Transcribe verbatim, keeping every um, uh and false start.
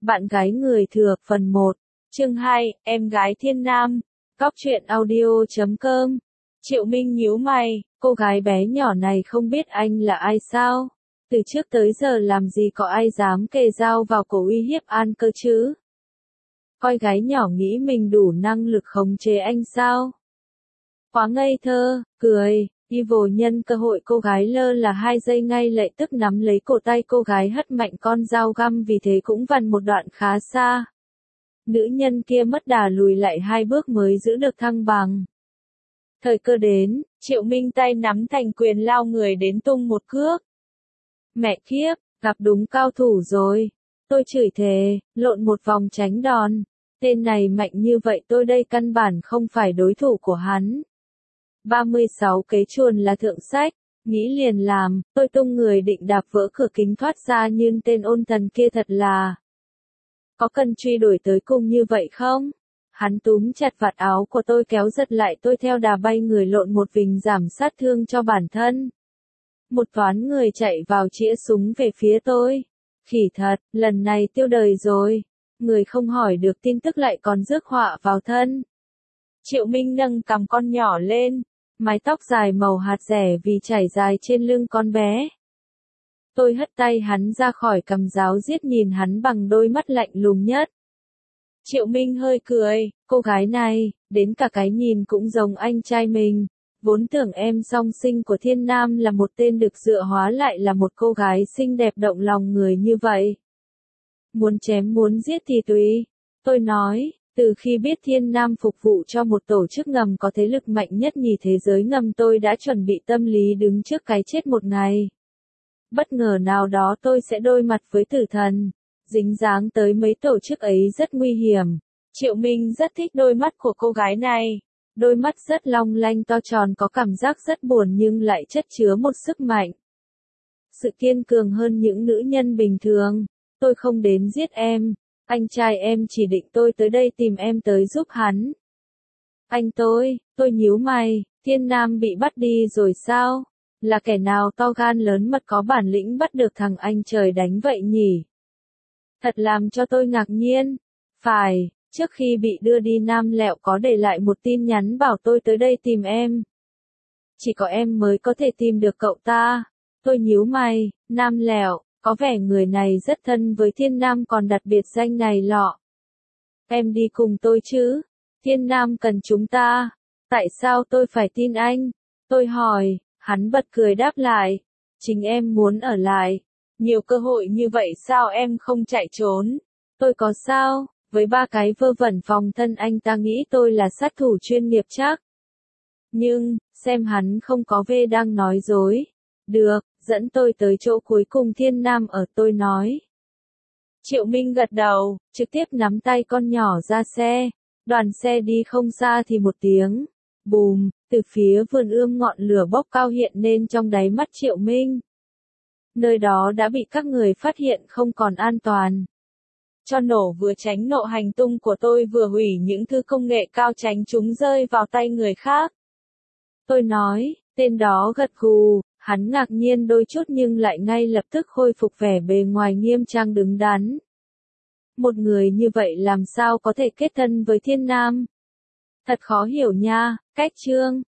Bạn gái người thừa phần một, chương hai, em gái Thiên Nam, Cóc truyện audio chấm com. Triệu Minh nhíu mày, cô gái bé nhỏ này không biết anh là ai sao? Từ trước tới giờ làm gì có ai dám kề dao vào cổ uy hiếp An cơ chứ? Coi gái nhỏ nghĩ mình đủ năng lực khống chế anh sao? Quá ngây thơ, cười. Evil nhân cơ hội cô gái lơ là hai giây ngay lập tức nắm lấy cổ tay cô gái hất mạnh con dao găm, vì thế cũng vằn một đoạn khá xa. Nữ nhân kia mất đà lùi lại hai bước mới giữ được thăng bằng. Thời cơ đến, Triệu Minh tay nắm thành quyền lao người đến tung một cước. Mẹ kiếp, gặp đúng cao thủ rồi. Tôi chửi thề, lộn một vòng tránh đòn. Tên này mạnh như vậy tôi đây căn bản không phải đối thủ của hắn. ba mươi sáu kế chuồn là thượng sách, nghĩ liền làm, tôi tung người định đạp vỡ cửa kính thoát ra, nhưng tên ôn thần kia thật là... Có cần truy đuổi tới cùng như vậy không? Hắn túm chặt vạt áo của tôi kéo giật lại tôi theo đà bay người lộn một vình giảm sát thương cho bản thân. Một toán người chạy vào chĩa súng về phía tôi. Khỉ thật, lần này tiêu đời rồi. Người không hỏi được tin tức lại còn rước họa vào thân. Triệu Minh nâng cằm con nhỏ lên. Mái tóc dài màu hạt rẻ vì chảy dài trên lưng con bé. Tôi hất tay hắn ra khỏi cằm giáo giết nhìn hắn bằng đôi mắt lạnh lùng nhất. Triệu Minh hơi cười, cô gái này, đến cả cái nhìn cũng giống anh trai mình. Vốn tưởng em song sinh của Thiên Nam là một tên được dựa hóa lại là một cô gái xinh đẹp động lòng người như vậy. Muốn chém muốn giết thì tùy. Tôi nói. Từ khi biết Thiên Nam phục vụ cho một tổ chức ngầm có thế lực mạnh nhất nhì thế giới ngầm, tôi đã chuẩn bị tâm lý đứng trước cái chết một ngày. Bất ngờ nào đó tôi sẽ đôi mặt với tử thần. Dính dáng tới mấy tổ chức ấy rất nguy hiểm. Triệu Minh rất thích đôi mắt của cô gái này. Đôi mắt rất long lanh to tròn, có cảm giác rất buồn nhưng lại chất chứa một sức mạnh. Sự kiên cường hơn những nữ nhân bình thường. Tôi không đến giết em. Anh trai em chỉ định tôi tới đây tìm em tới giúp hắn. Anh tôi, tôi nhíu mày, Thiên Nam bị bắt đi rồi sao? Là kẻ nào to gan lớn mật có bản lĩnh bắt được thằng anh trời đánh vậy nhỉ? Thật làm cho tôi ngạc nhiên. Phải, trước khi bị đưa đi Nam Lẹo có để lại một tin nhắn bảo tôi tới đây tìm em. Chỉ có em mới có thể tìm được cậu ta. Tôi nhíu mày, Nam Lẹo. Có vẻ người này rất thân với Thiên Nam còn đặt biệt danh này lọ. Em đi cùng tôi chứ? Thiên Nam cần chúng ta. Tại sao tôi phải tin anh? Tôi hỏi, hắn bật cười đáp lại. Chính em muốn ở lại. Nhiều cơ hội như vậy sao em không chạy trốn? Tôi có sao? Với ba cái vơ vẩn phòng thân anh ta nghĩ tôi là sát thủ chuyên nghiệp chắc. Nhưng, xem hắn không có vê đang nói dối. Được. Dẫn tôi tới chỗ cuối cùng Thiên Nam ở, tôi nói. Triệu Minh gật đầu, trực tiếp nắm tay con nhỏ ra xe. Đoàn xe đi không xa thì một tiếng. Bùm, từ phía vườn ươm ngọn lửa bốc cao hiện lên trong đáy mắt Triệu Minh. Nơi đó đã bị các người phát hiện không còn an toàn. Cho nổ vừa tránh nộ hành tung của tôi vừa hủy những thứ công nghệ cao tránh chúng rơi vào tay người khác. Tôi nói, tên đó gật gù. Hắn ngạc nhiên đôi chút nhưng lại ngay lập tức khôi phục vẻ bề ngoài nghiêm trang đứng đắn. Một người như vậy làm sao có thể kết thân với Thiên Nam? Thật khó hiểu nha, cách chương.